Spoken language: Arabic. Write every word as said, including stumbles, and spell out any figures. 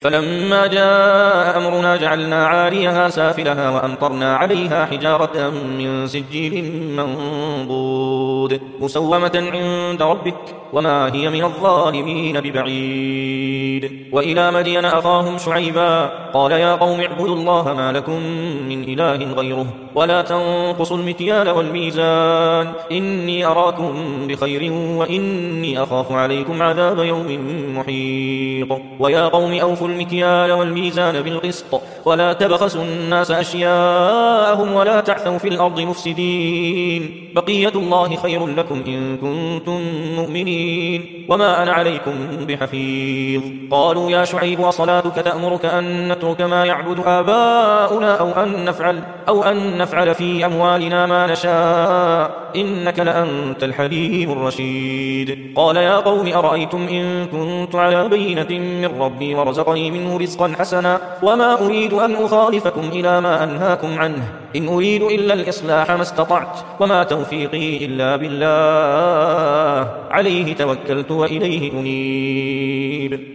فلما جاء أمرنا جعلنا عاليها سافلها وأمطرنا عليها حجارة من سجيل منضود مسومة عند ربك وما هي من الظالمين ببعيد. وإلى مدين أخاهم شعيبا قال يا قوم اعبدوا الله ما لكم من إله غيره ولا تنقصوا المكيال والميزان إني أراكم بخير وإني أخاف عليكم عذاب يوم محيط. ويا قوم أوفوا المكيال والميزان بالقسط ولا تبخسوا الناس أشياءهم ولا تعثوا في الأرض مفسدين بقية الله خير لكم إن كنتم مؤمنين وما أنا عليكم بحفيظ. قالوا يا شعيب وصلاتك تأمرك أن نترك ما يعبد آباؤنا أو أن نفعل, أو أن نفعل في أموالنا ما نشاء إنك لأنت الحليم الرشيد. قال يا قوم أرأيتم إن كنت على بينة من ربي ورزقني منه رزقا حسنا وما أريد أن أخالفكم إلى ما أنهاكم عنه إن أريد إلا الإصلاح ما استطعت وما توفيقي إلا بالله عليه توكلت وإليه أنيب.